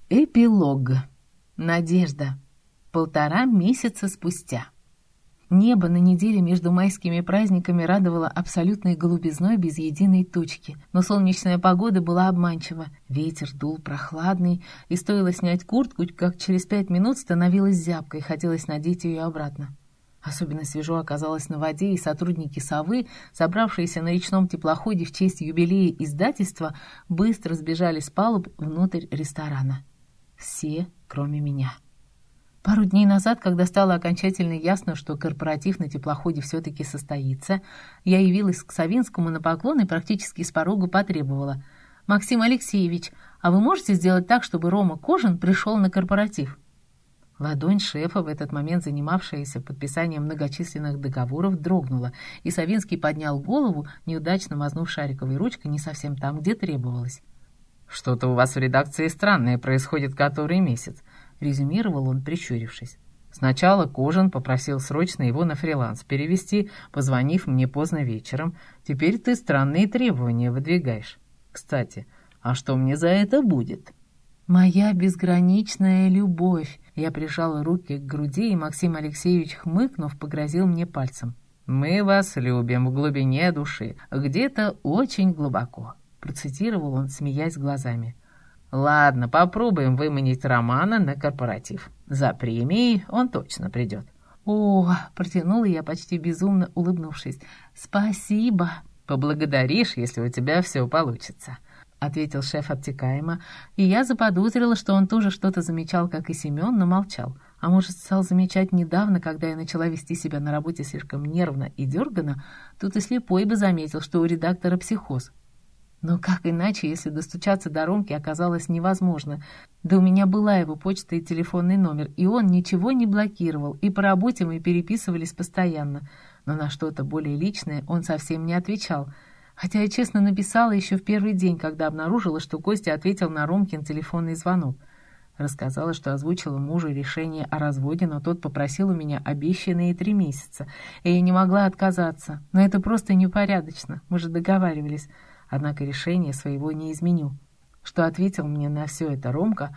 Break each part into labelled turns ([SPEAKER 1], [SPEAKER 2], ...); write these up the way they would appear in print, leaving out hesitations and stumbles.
[SPEAKER 1] Эпилог. Надежда. 1,5 месяца спустя. Небо на неделе между майскими праздниками радовало абсолютной голубизной без единой тучки, но солнечная погода была обманчива. Ветер дул прохладный, и стоило снять куртку, как через 5 минут становилась зябкой, хотелось надеть ее обратно. Особенно свежо оказалось на воде, и сотрудники «Совы», собравшиеся на речном теплоходе в честь юбилея издательства, быстро сбежали с палуб внутрь ресторана. Все, кроме меня. Пару дней назад, когда стало окончательно ясно, что корпоратив на теплоходе все-таки состоится, я явилась к Савинскому на поклон и практически с порога потребовала: «Максим Алексеевич, а вы можете сделать так, чтобы Рома Кожин пришел на корпоратив?» Ладонь шефа, в этот момент занимавшаяся подписанием многочисленных договоров, дрогнула, и Савинский поднял голову, неудачно мазнув шариковой ручкой не совсем там, где требовалось.
[SPEAKER 2] «Что-то у вас в редакции странное происходит который месяц», — резюмировал он, прищурившись. «Сначала Кожин попросил срочно его на фриланс перевести, позвонив мне поздно вечером. Теперь ты странные требования выдвигаешь. Кстати, а что мне за это будет?»
[SPEAKER 1] «Моя безграничная любовь!» Я прижала руки к груди, и Максим Алексеевич, хмыкнув, погрозил мне пальцем.
[SPEAKER 2] «Мы вас любим в глубине души, где-то очень глубоко», — процитировал он, смеясь глазами. «Ладно, попробуем выманить Романа на корпоратив. За премией он точно придет».
[SPEAKER 1] «О!» — протянула я, почти безумно улыбнувшись. «Спасибо!»
[SPEAKER 2] «Поблагодаришь, если у тебя все получится», — ответил шеф обтекаемо, и я заподозрила, что он тоже что-то замечал, как и Семен, но молчал. А может, стал замечать недавно, когда я начала вести себя на работе слишком нервно и дерганно, тут и слепой бы заметил, что у редактора психоз. Но как иначе, если достучаться до Ромки оказалось невозможно? Да у меня была его почта и телефонный номер, и он ничего не блокировал, и по работе мы переписывались постоянно. Но на что-то более личное он совсем не отвечал. Хотя я честно написала еще в первый день, когда обнаружила, что Костя ответил на Ромкин телефонный звонок. Рассказала, что озвучила мужу решение о разводе, но тот попросил у меня обещанные 3 месяца, и я не могла отказаться. Но это просто непорядочно, мы же договаривались. Однако решение своего не изменю. Что ответил мне на все это Ромка?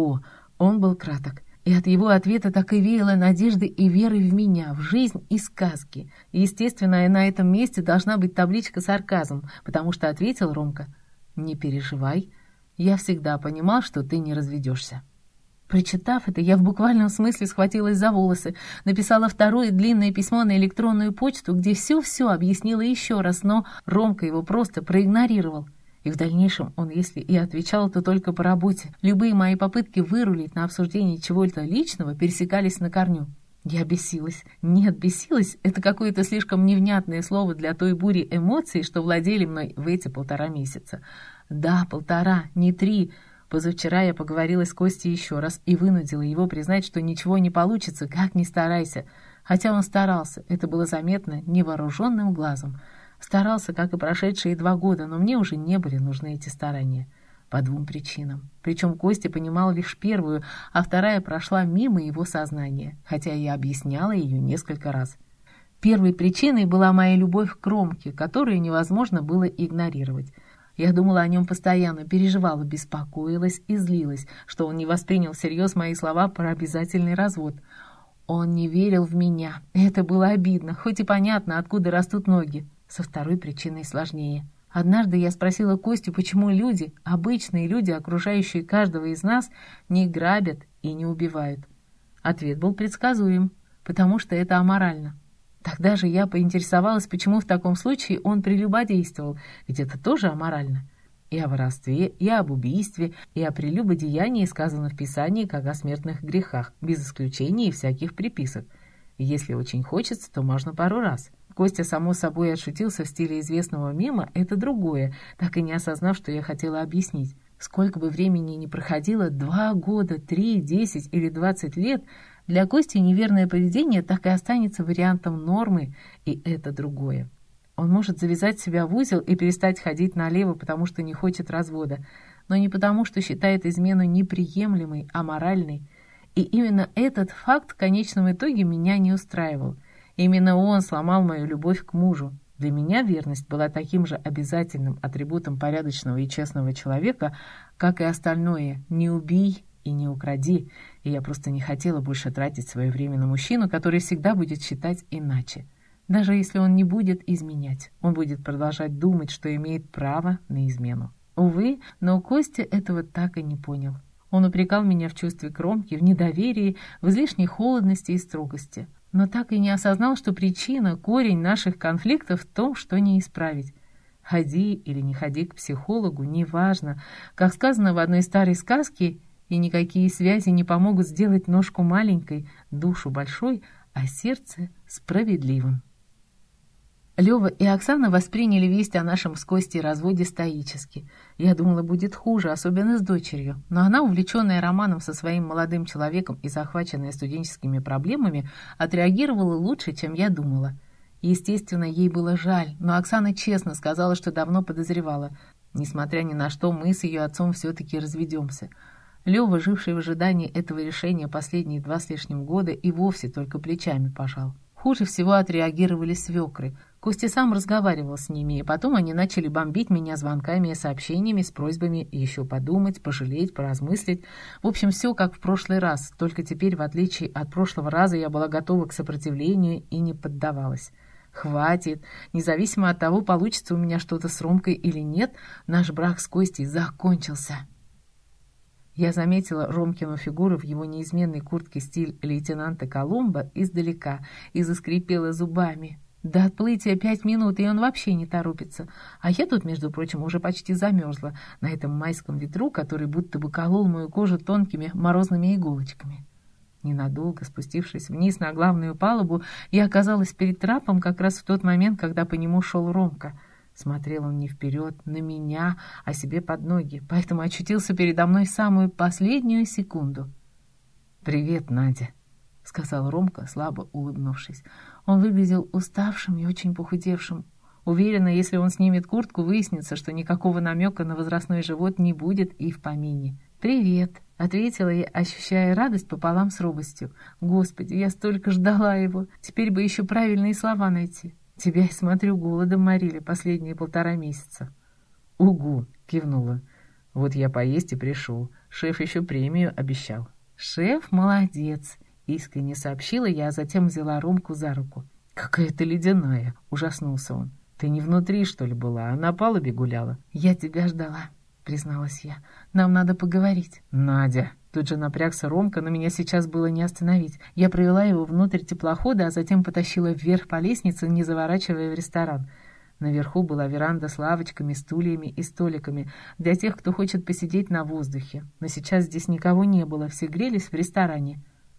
[SPEAKER 2] Он был краток. И от его ответа так и веяло надеждой и верой в меня, в жизнь и сказки. Естественно, на этом месте должна быть табличка «Сарказм», потому что ответил Ромка: «Не переживай, я всегда понимал, что ты не разведешься». Прочитав это, я в буквальном смысле схватилась за волосы, написала второе длинное письмо на электронную почту, где все-все объяснила еще раз, но Ромка его просто проигнорировал. И в дальнейшем он, если и отвечал, то только по работе. Любые мои попытки вырулить на обсуждение чего-то личного пересекались на корню. Я бесилась. Нет, бесилась — это какое-то слишком невнятное слово для той бури эмоций, что владели мной в эти 1,5 месяца. Да, 1,5, не 3. Позавчера я поговорила с Костей еще раз и вынудила его признать, что ничего не получится, как ни старайся. Хотя он старался, это было заметно невооруженным глазом. Старался, как и прошедшие 2 года, но мне уже не были нужны эти старания. По 2 причинам. Причем Костя понимал лишь первую, а вторая прошла мимо его сознания, хотя я объясняла ее несколько раз. Первой причиной была моя любовь к Ромке, которую невозможно было игнорировать. Я думала о нем постоянно, переживала, беспокоилась и злилась, что он не воспринял всерьез мои слова про обязательный развод. Он не верил в меня. Это было обидно, хоть и понятно, откуда растут ноги. Со второй причиной сложнее. Однажды я спросила Костю, почему люди, обычные люди, окружающие каждого из нас, не грабят и не убивают. Ответ был предсказуем: потому что это аморально. Тогда же я поинтересовалась, почему в таком случае он прелюбодействовал, ведь это тоже аморально. И о воровстве, и об убийстве, и о прелюбодеянии сказано в Писании как о смертных грехах, без исключения и всяких приписок. И если очень хочется, то можно пару раз. Костя, само собой, отшутился в стиле известного мема, это другое, так и не осознав, что я хотела объяснить. Сколько бы времени ни проходило, 2 года, 3, 10 или 20 лет, для Кости неверное поведение так и останется вариантом нормы, и это другое. Он может завязать себя в узел и перестать ходить налево, потому что не хочет развода, но не потому, что считает измену неприемлемой, а моральной. И именно этот факт в конечном итоге меня не устраивал. Именно он сломал мою любовь к мужу. Для меня верность была таким же обязательным атрибутом порядочного и честного человека, как и остальное «не убий» и не укради, и я просто не хотела больше тратить свое время на мужчину, который всегда будет считать иначе. Даже если он не будет изменять, он будет продолжать думать, что имеет право на измену. Увы, но Костя этого так и не понял. Он упрекал меня в чувстве к Ромке, в недоверии, в излишней холодности и строгости, но так и не осознал, что причина, корень наших конфликтов в том, что не исправить. Ходи или не ходи к психологу, неважно. Как сказано в одной старой сказке, и никакие связи не помогут сделать ножку маленькой, душу большой, а сердце справедливым. Лёва и Оксана восприняли весть о нашем с Костей разводе стоически. Я думала, будет хуже, особенно с дочерью. Но она, увлеченная романом со своим молодым человеком и захваченная студенческими проблемами, отреагировала лучше, чем я думала. Естественно, ей было жаль, но Оксана честно сказала, что давно подозревала. Несмотря ни на что, мы с ее отцом все-таки разведемся. Лёва, живший в ожидании этого решения последние 2 с лишним года, и вовсе только плечами пожал. Хуже всего отреагировали свекры. Костя сам разговаривал с ними, и потом они начали бомбить меня звонками и сообщениями с просьбами еще подумать, пожалеть, поразмыслить. В общем, все как в прошлый раз, только теперь, в отличие от прошлого раза, я была готова к сопротивлению и не поддавалась. Хватит. Независимо от того, получится у меня что-то с Ромкой или нет, наш брак с Костей закончился. Я заметила Ромкину фигуру в его неизменной куртке стиль лейтенанта Колумба издалека и заскрипела зубами. До отплытия 5 минут, и он вообще не торопится. А я тут, между прочим, уже почти замерзла на этом майском ветру, который будто бы колол мою кожу тонкими морозными иголочками. Ненадолго спустившись вниз на главную палубу, я оказалась перед трапом как раз в тот момент, когда по нему шел Ромка. Смотрел он не вперед, на меня, а себе под ноги, поэтому очутился передо мной самую последнюю секунду. «Привет, Надя», — сказал Ромка, слабо улыбнувшись. Он выглядел уставшим и очень похудевшим. Уверена, если он снимет куртку, выяснится, что никакого намека на возрастной живот не будет и в помине. «Привет», — ответила я, ощущая радость пополам с робостью. «Господи, я столько ждала его, теперь бы еще правильные слова найти. Тебя, я смотрю, голодом морили последние 1,5 месяца». «Угу», — кивнула. «Вот я поесть и пришел. Шеф еще премию обещал». «Шеф молодец», — искренне сообщила я, а затем взяла Ромку за руку. «Какая ты ледяная!» — ужаснулся он. «Ты не внутри, что ли, была, а на палубе гуляла?» «Я тебя ждала», — призналась я. «Нам надо поговорить». «Надя!» Тут же напрягся Ромка, но меня сейчас было не остановить. Я провела его внутрь теплохода, а затем потащила вверх по лестнице, не заворачивая в ресторан. Наверху была веранда с лавочками, стульями и столиками для тех, кто хочет посидеть на воздухе. Но сейчас здесь никого не было, все грелись в ресторане.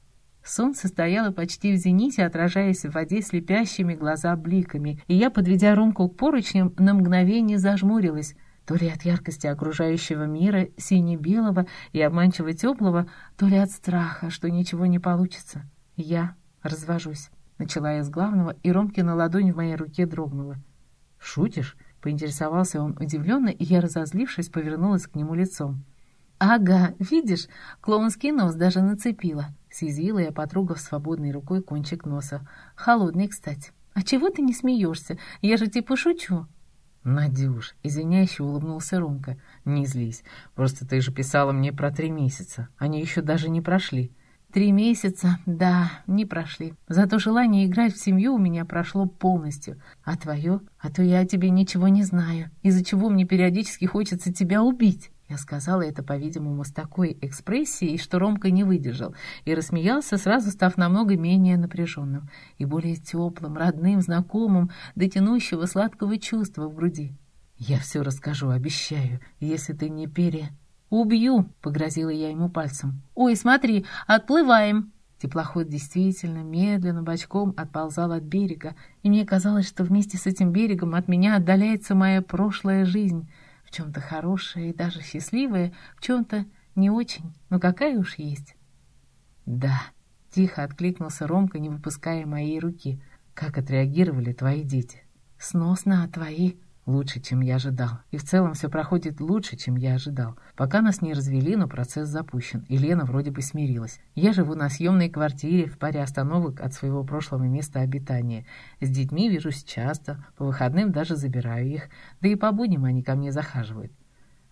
[SPEAKER 2] Солнце стояло почти в зените, отражаясь в воде слепящими глаза бликами, и я, подведя Ромку к поручням, на мгновение зажмурилась, то ли от яркости окружающего мира, сине-белого и обманчиво теплого, то ли от страха, что ничего не получится. «Я развожусь», — начала я с главного, и Ромкина ладонь в моей руке дрогнула. «Шутишь?» — поинтересовался он удивленно, и я, разозлившись, повернулась к нему лицом. «Ага, видишь, клоунский нос даже нацепила», — съязвила я, потрогав свободной рукой кончик носа. «Холодный, кстати. А чего ты не смеешься? Я же типа шучу». «Надюш», — извиняюще улыбнулся Ромка, — «не злись. Просто ты же писала мне про 3 месяца. Они еще даже не прошли». 3 месяца, да, не прошли. Зато желание играть в семью у меня прошло полностью. А твое? А то я о тебе ничего не знаю. Из-за чего мне периодически хочется тебя убить». Я сказала это, по-видимому, с такой экспрессией, что Ромка не выдержал и рассмеялся, сразу став намного менее напряженным и более теплым, родным, знакомым, до тянущего сладкого чувства в груди. «Я все расскажу, обещаю, если ты не «Убью!» — погрозила я ему пальцем. «Ой, смотри, отплываем!» Теплоход действительно медленно бочком отползал от берега, и мне казалось, что вместе с этим берегом от меня отдаляется моя прошлая жизнь, в чем-то хорошая и даже счастливая, в чем-то не очень, но какая уж есть. «Да», — тихо откликнулся Ромка, не выпуская моей руки. «Как отреагировали твои дети?» «Сносно, а твои?» «Лучше, чем я ожидал. И в целом все проходит лучше, чем я ожидал. Пока нас не развели, но процесс запущен, и Лена вроде бы смирилась. Я живу на съемной квартире в паре остановок от своего прошлого места обитания. С детьми вижусь часто, по выходным даже забираю их, да и по будням они ко мне захаживают.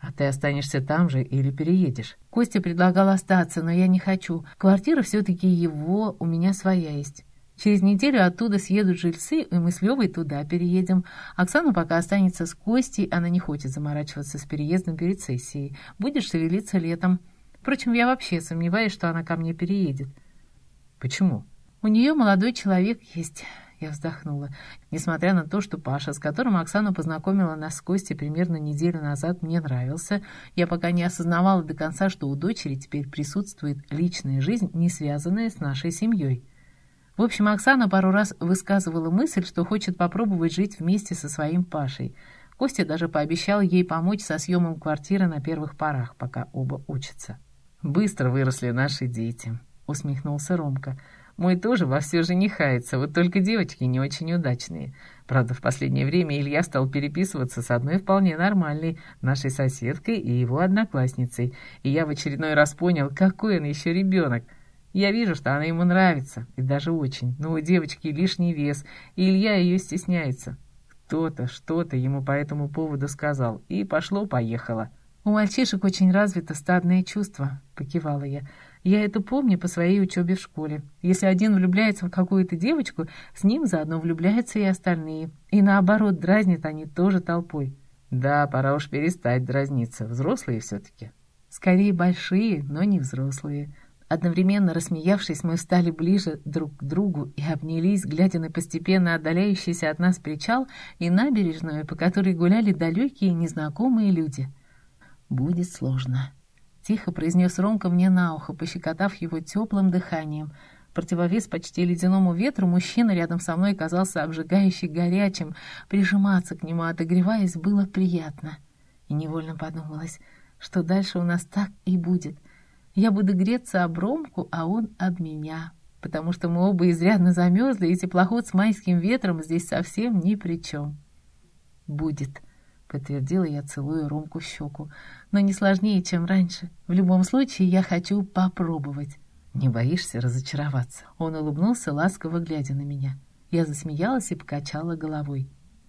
[SPEAKER 2] «А ты останешься там же или переедешь?»
[SPEAKER 1] Костя предлагал остаться, но я не хочу. Квартира все-таки его, у меня своя есть. Через неделю оттуда съедут жильцы, и мы с Левой туда переедем. Оксана пока останется с Костей, она не хочет заморачиваться с переездом перед сессией. Будет шевелиться летом. Впрочем, я вообще сомневаюсь, что она ко мне переедет.
[SPEAKER 2] «Почему?»
[SPEAKER 1] У нее молодой человек есть». Я вздохнула. Несмотря на то, что Паша, с которым Оксана познакомила нас с Костей примерно неделю назад, мне нравился, я пока не осознавала до конца, что у дочери теперь присутствует личная жизнь, не связанная с нашей семьей. В общем, Оксана пару раз высказывала мысль, что хочет попробовать жить вместе со своим Пашей. Костя даже пообещал ей помочь со съемом квартиры на первых порах, пока оба учатся.
[SPEAKER 2] «Быстро выросли наши дети», — усмехнулся Ромка. «Мой тоже вовсю женихается, вот только девочки не очень удачные. Правда, в последнее время Илья стал переписываться с одной вполне нормальной, нашей соседкой и его одноклассницей, и я в очередной раз понял, какой он еще ребенок. Я вижу, что она ему нравится, и даже очень, но у девочки лишний вес, и Илья ее стесняется. Кто-то что-то ему по этому поводу сказал, и пошло-поехало».
[SPEAKER 1] «У мальчишек очень развито стадное чувство», — покивала я. «Я это помню по своей учебе в школе. Если один влюбляется в какую-то девочку, с ним заодно влюбляются и остальные. И наоборот, дразнят они тоже толпой».
[SPEAKER 2] «Да, пора уж перестать дразниться. Взрослые все-таки».
[SPEAKER 1] «Скорее большие, но не взрослые». Одновременно рассмеявшись, мы встали ближе друг к другу и обнялись, глядя на постепенно отдаляющийся от нас причал и набережную, по которой гуляли далекие незнакомые люди. «Будет сложно», — тихо произнес Ромка мне на ухо, пощекотав его теплым дыханием. Противовес почти ледяному ветру, мужчина рядом со мной казался обжигающе горячим. Прижиматься к нему, отогреваясь, было приятно. И невольно подумалось, что дальше у нас так и будет. Я буду греться об Ромку, а он об меня, потому что мы оба изрядно замерзли, и теплоход с майским ветром здесь совсем ни при чем. «Будет», — подтвердила я, целуя Ромку в щеку. «Но не сложнее, чем раньше. В любом случае, я хочу попробовать».
[SPEAKER 2] «Не боишься разочароваться?»
[SPEAKER 1] Он улыбнулся, ласково глядя на меня. Я засмеялась и покачала головой.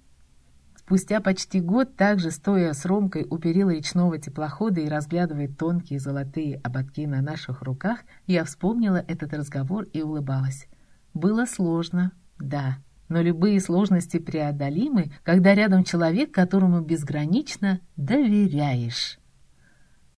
[SPEAKER 1] Спустя почти год, также стоя с Ромкой у перила речного теплохода и разглядывая тонкие золотые ободки на наших руках, я вспомнила этот разговор и улыбалась. Было сложно, да. Но любые сложности преодолимы, когда рядом человек, которому безгранично доверяешь.